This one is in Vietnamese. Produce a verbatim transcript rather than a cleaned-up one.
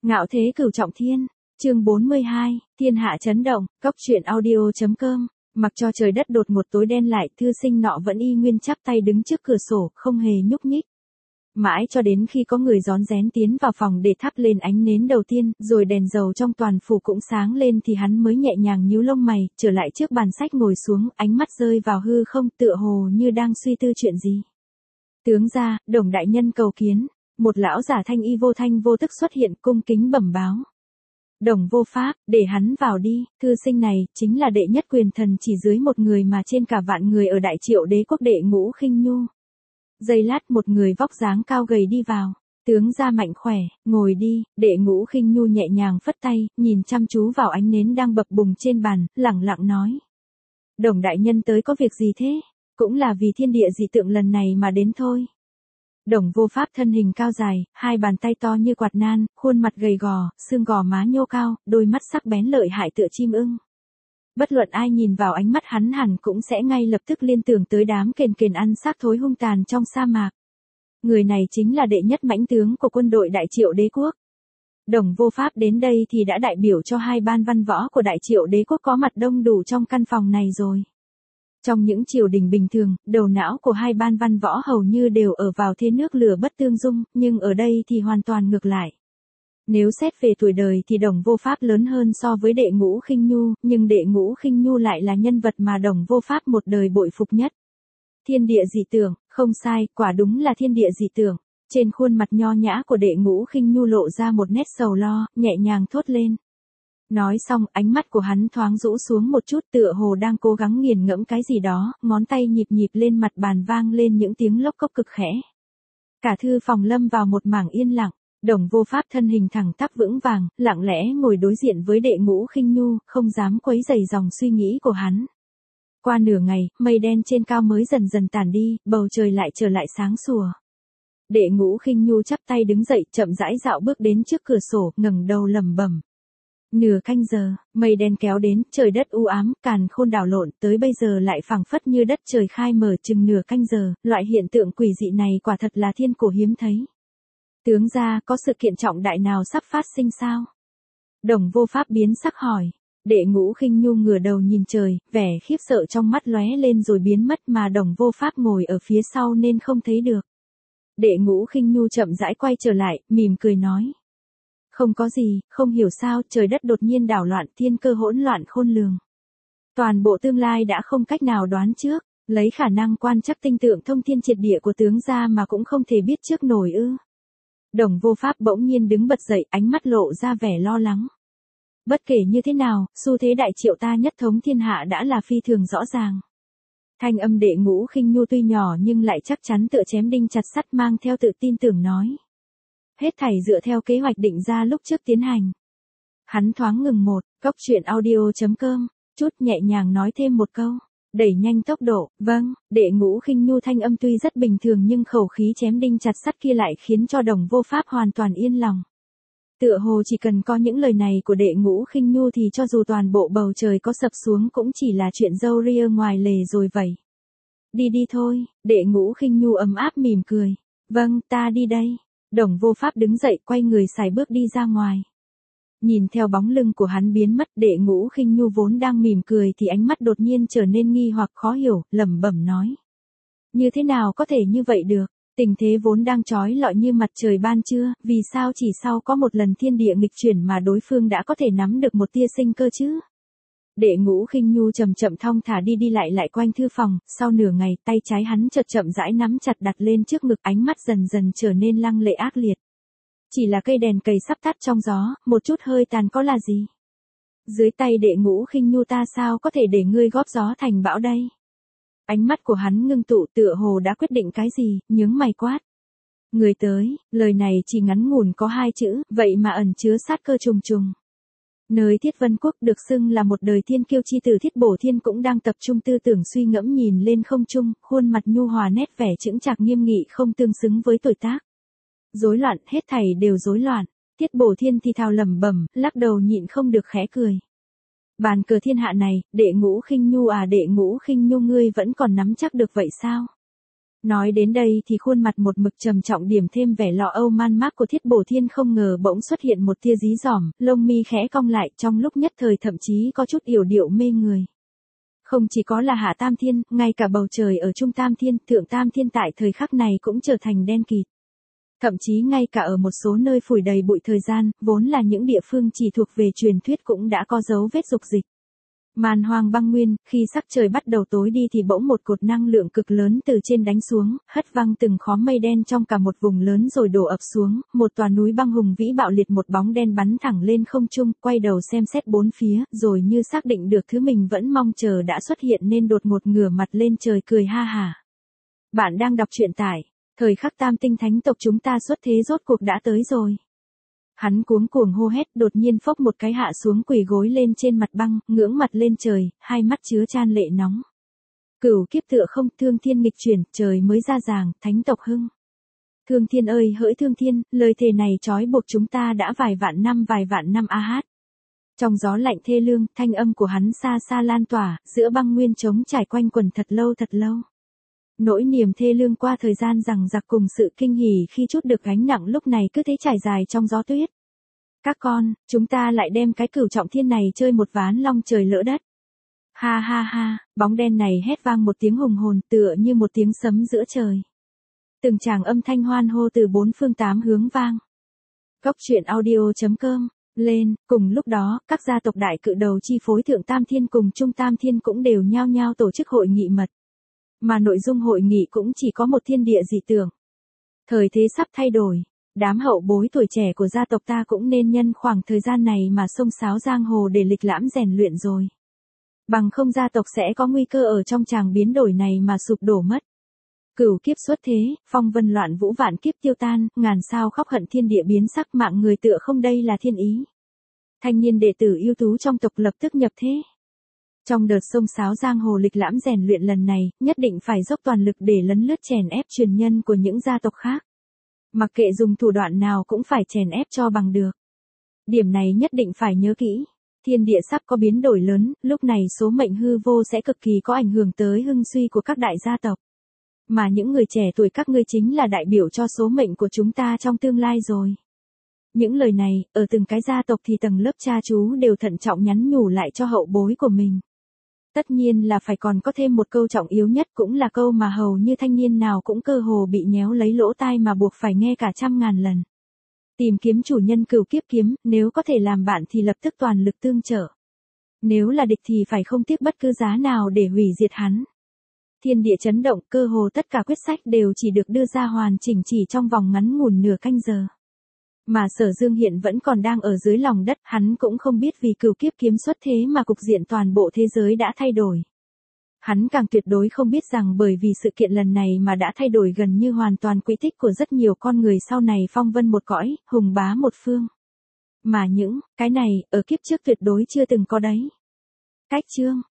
Ngạo thế cửu trọng thiên, chương bốn mươi hai, thiên hạ chấn động, cốc truyện audio.com. Mặc cho trời đất đột một tối đen lại, thư sinh nọ vẫn y nguyên chắp tay đứng trước cửa sổ, không hề nhúc nhích. Mãi cho đến khi có người rón rén tiến vào phòng để thắp lên ánh nến đầu tiên, rồi đèn dầu trong toàn phủ cũng sáng lên thì hắn mới nhẹ nhàng nhíu lông mày, trở lại trước bàn sách ngồi xuống, ánh mắt rơi vào hư không, tựa hồ như đang suy tư chuyện gì. Tướng gia, Đồng đại nhân cầu kiến. Một lão giả thanh y vô thanh vô tức xuất hiện, cung kính bẩm báo. Đồng vô pháp, để hắn vào đi, thư sinh này, chính là đệ nhất quyền thần chỉ dưới một người mà trên cả vạn người ở Đại Triệu Đế quốc Đệ Ngũ Khinh Nhu. Giây lát một người vóc dáng cao gầy đi vào, tướng gia mạnh khỏe, ngồi đi, Đệ Ngũ Khinh Nhu nhẹ nhàng phất tay, nhìn chăm chú vào ánh nến đang bập bùng trên bàn, lẳng lặng nói. Đồng đại nhân tới có việc gì thế? Cũng là vì thiên địa dị tượng lần này mà đến thôi. Đồng vô pháp thân hình cao dài, hai bàn tay to như quạt nan, khuôn mặt gầy gò, xương gò má nhô cao, đôi mắt sắc bén lợi hại tựa chim ưng. Bất luận ai nhìn vào ánh mắt hắn hẳn cũng sẽ ngay lập tức liên tưởng tới đám kền kền ăn xác thối hung tàn trong sa mạc. Người này chính là đệ nhất mãnh tướng của quân đội Đại Triệu Đế quốc. Đồng vô pháp đến đây thì đã đại biểu cho hai ban văn võ của Đại Triệu Đế quốc có mặt đông đủ trong căn phòng này rồi. Trong những triều đình bình thường, đầu não của hai ban văn võ hầu như đều ở vào thế nước lửa bất tương dung, nhưng ở đây thì hoàn toàn ngược lại. Nếu xét về tuổi đời thì Đồng vô pháp lớn hơn so với Đệ Ngũ Khinh Nhu, nhưng Đệ Ngũ Khinh Nhu lại là nhân vật mà Đồng vô pháp một đời bội phục nhất. Thiên địa dị tưởng, không sai, quả đúng là thiên địa dị tưởng. Trên khuôn mặt nho nhã của Đệ Ngũ Khinh Nhu lộ ra một nét sầu lo, nhẹ nhàng thốt lên. Nói xong, ánh mắt của hắn thoáng rũ xuống một chút, tựa hồ đang cố gắng nghiền ngẫm cái gì đó, ngón tay nhịp nhịp lên mặt bàn vang lên những tiếng lốc cốc cực khẽ. Cả thư phòng lâm vào một mảng yên lặng, Đồng vô pháp thân hình thẳng tắp vững vàng, lặng lẽ ngồi đối diện với Đệ Ngũ Khinh Nhu, không dám quấy rầy dòng suy nghĩ của hắn. Qua nửa ngày, mây đen trên cao mới dần dần tản đi, bầu trời lại trở lại sáng sủa. Đệ Ngũ Khinh Nhu chắp tay đứng dậy, chậm rãi dạo bước đến trước cửa sổ, ngẩng đầu lẩm bẩm. Nửa canh giờ, mây đen kéo đến, trời đất u ám, càn khôn đảo lộn, tới bây giờ lại phảng phất như đất trời khai mở chừng nửa canh giờ, loại hiện tượng quỷ dị này quả thật là thiên cổ hiếm thấy. Tướng gia, có sự kiện trọng đại nào sắp phát sinh sao? Đồng vô pháp biến sắc hỏi. Đệ Ngũ Khinh Nhu ngửa đầu nhìn trời, vẻ khiếp sợ trong mắt lóe lên rồi biến mất mà Đồng vô pháp ngồi ở phía sau nên không thấy được. Đệ Ngũ Khinh Nhu chậm rãi quay trở lại, mỉm cười nói. Không có gì, không hiểu sao, trời đất đột nhiên đảo loạn, thiên cơ hỗn loạn khôn lường. Toàn bộ tương lai đã không cách nào đoán trước, lấy khả năng quan trắc tinh tượng thông thiên triệt địa của tướng gia mà cũng không thể biết trước nổi ư. Đồng vô pháp bỗng nhiên đứng bật dậy, ánh mắt lộ ra vẻ lo lắng. Bất kể như thế nào, xu thế Đại Triệu ta nhất thống thiên hạ đã là phi thường rõ ràng. Thanh âm Đệ Ngũ Khinh Nhu tuy nhỏ nhưng lại chắc chắn tựa chém đinh chặt sắt, mang theo tự tin tưởng nói. Hết thảy dựa theo kế hoạch định ra lúc trước tiến hành. Hắn thoáng ngừng một, cốc truyện audio.com, chút nhẹ nhàng nói thêm một câu. Đẩy nhanh tốc độ, vâng, Đệ Ngũ Khinh Nhu thanh âm tuy rất bình thường nhưng khẩu khí chém đinh chặt sắt kia lại khiến cho Đồng vô pháp hoàn toàn yên lòng. Tựa hồ chỉ cần có những lời này của Đệ Ngũ Khinh Nhu thì cho dù toàn bộ bầu trời có sập xuống cũng chỉ là chuyện râu ria ngoài lề rồi vậy. Đi đi thôi, Đệ Ngũ Khinh Nhu ấm áp mỉm cười. Vâng, ta đi đây. Đồng vô pháp đứng dậy quay người sải bước đi ra ngoài. Nhìn theo bóng lưng của hắn biến mất, Đệ Ngũ Khinh Nhu vốn đang mỉm cười thì ánh mắt đột nhiên trở nên nghi hoặc khó hiểu, lẩm bẩm nói. Như thế nào có thể như vậy được, tình thế vốn đang chói lọi như mặt trời ban trưa, vì sao chỉ sau có một lần thiên địa nghịch chuyển mà đối phương đã có thể nắm được một tia sinh cơ chứ? Đệ Ngũ Khinh Nhu chậm chậm thong thả đi đi lại lại quanh thư phòng, sau nửa ngày tay trái hắn chợt chậm rãi nắm chặt đặt lên trước ngực, ánh mắt dần dần trở nên lăng lệ ác liệt. Chỉ là cây đèn cầy sắp tắt trong gió, một chút hơi tàn có là gì? Dưới tay Đệ Ngũ Khinh Nhu ta sao có thể để ngươi góp gió thành bão đây? Ánh mắt của hắn ngưng tụ, tựa hồ đã quyết định cái gì, nhướng mày quát. Người tới, lời này chỉ ngắn ngủn có hai chữ, vậy mà ẩn chứa sát cơ trùng trùng. Nơi Thiết Vân Quốc được xưng là một đời thiên kiêu chi tử Thiết Bổ Thiên cũng đang tập trung tư tưởng suy ngẫm nhìn lên không trung, khuôn mặt nhu hòa nét vẻ chững chạc nghiêm nghị không tương xứng với tuổi tác. Rối loạn, hết thảy đều rối loạn. Thiết Bổ Thiên thì thào lẩm bẩm, lắc đầu nhịn không được khẽ cười. Bàn cờ thiên hạ này, Đệ Ngũ Khinh Nhu à, Đệ Ngũ Khinh Nhu ngươi vẫn còn nắm chắc được vậy sao? Nói đến đây thì khuôn mặt một mực trầm trọng điểm thêm vẻ lo âu man mác của Thiết Bổ Thiên không ngờ bỗng xuất hiện một tia dí dỏm, lông mi khẽ cong lại trong lúc nhất thời thậm chí có chút yểu điệu mê người. Không chỉ có là Hạ Tam Thiên, ngay cả bầu trời ở Trung Tam Thiên, Thượng Tam Thiên tại thời khắc này cũng trở thành đen kịt. Thậm chí ngay cả ở một số nơi phủi đầy bụi thời gian, vốn là những địa phương chỉ thuộc về truyền thuyết cũng đã có dấu vết dục dịch. Màn hoang băng nguyên, khi sắc trời bắt đầu tối đi thì bỗng một cột năng lượng cực lớn từ trên đánh xuống, hất văng từng khóm mây đen trong cả một vùng lớn rồi đổ ập xuống, một tòa núi băng hùng vĩ bạo liệt, một bóng đen bắn thẳng lên không trung, quay đầu xem xét bốn phía, rồi như xác định được thứ mình vẫn mong chờ đã xuất hiện nên đột ngột ngửa mặt lên trời cười ha hả. Bạn đang đọc truyện tại thời khắc Tam Tinh Thánh tộc chúng ta xuất thế rốt cuộc đã tới rồi. Hắn cuống cuồng hô hét, đột nhiên phốc một cái hạ xuống quỳ gối lên trên mặt băng, ngưỡng mặt lên trời, hai mắt chứa chan lệ nóng. Cửu kiếp tựa không, thương thiên nghịch chuyển, trời mới ra ràng, thánh tộc hưng. Thương thiên ơi hỡi thương thiên, lời thề này trói buộc chúng ta đã vài vạn năm vài vạn năm a hát. Trong gió lạnh thê lương, thanh âm của hắn xa xa lan tỏa, giữa băng nguyên trống trải quanh quần thật lâu thật lâu. Nỗi niềm thê lương qua thời gian rằng giặc cùng sự kinh hỉ khi chút được gánh nặng lúc này cứ thế trải dài trong gió tuyết. Các con, chúng ta lại đem cái cửu trọng thiên này chơi một ván long trời lỡ đất. Ha ha ha, bóng đen này hét vang một tiếng hùng hồn tựa như một tiếng sấm giữa trời. Từng tràng âm thanh hoan hô từ bốn phương tám hướng vang. Cốc truyện audio chấm com lên, cùng lúc đó, các gia tộc đại cự đầu chi phối Thượng Tam Thiên cùng Trung Tam Thiên cũng đều nhao nhao tổ chức hội nghị mật. Mà nội dung hội nghị cũng chỉ có một thiên địa dị tưởng. Thời thế sắp thay đổi, đám hậu bối tuổi trẻ của gia tộc ta cũng nên nhân khoảng thời gian này mà xông xáo giang hồ để lịch lãm rèn luyện rồi. Bằng không gia tộc sẽ có nguy cơ ở trong tràng biến đổi này mà sụp đổ mất. Cửu kiếp xuất thế, phong vân loạn vũ vạn kiếp tiêu tan, ngàn sao khóc hận thiên địa biến sắc, mạng người tựa không đây là thiên ý. Thanh niên đệ tử ưu tú trong tộc lập tức nhập thế. Trong đợt xông xáo giang hồ lịch lãm rèn luyện lần này, nhất định phải dốc toàn lực để lấn lướt chèn ép truyền nhân của những gia tộc khác. Mặc kệ dùng thủ đoạn nào cũng phải chèn ép cho bằng được. Điểm này nhất định phải nhớ kỹ. Thiên địa sắp có biến đổi lớn, lúc này số mệnh hư vô sẽ cực kỳ có ảnh hưởng tới hưng suy của các đại gia tộc. Mà những người trẻ tuổi các ngươi chính là đại biểu cho số mệnh của chúng ta trong tương lai rồi. Những lời này, ở từng cái gia tộc thì tầng lớp cha chú đều thận trọng nhắn nhủ lại cho hậu bối của mình. Tất nhiên là phải còn có thêm một câu trọng yếu nhất, cũng là câu mà hầu như thanh niên nào cũng cơ hồ bị nhéo lấy lỗ tai mà buộc phải nghe cả trăm ngàn lần. Tìm kiếm chủ nhân cửu kiếp kiếm, nếu có thể làm bạn thì lập tức toàn lực tương trợ. Nếu là địch thì phải không tiếc bất cứ giá nào để hủy diệt hắn. Thiên địa chấn động, cơ hồ tất cả quyết sách đều chỉ được đưa ra hoàn chỉnh chỉ trong vòng ngắn ngủn nửa canh giờ. Mà Sở Dương hiện vẫn còn đang ở dưới lòng đất, hắn cũng không biết vì cửu kiếp kiếm xuất thế mà cục diện toàn bộ thế giới đã thay đổi. Hắn càng tuyệt đối không biết rằng bởi vì sự kiện lần này mà đã thay đổi gần như hoàn toàn quỹ tích của rất nhiều con người sau này phong vân một cõi, hùng bá một phương. Mà những cái này, ở kiếp trước tuyệt đối chưa từng có đấy. Cách chương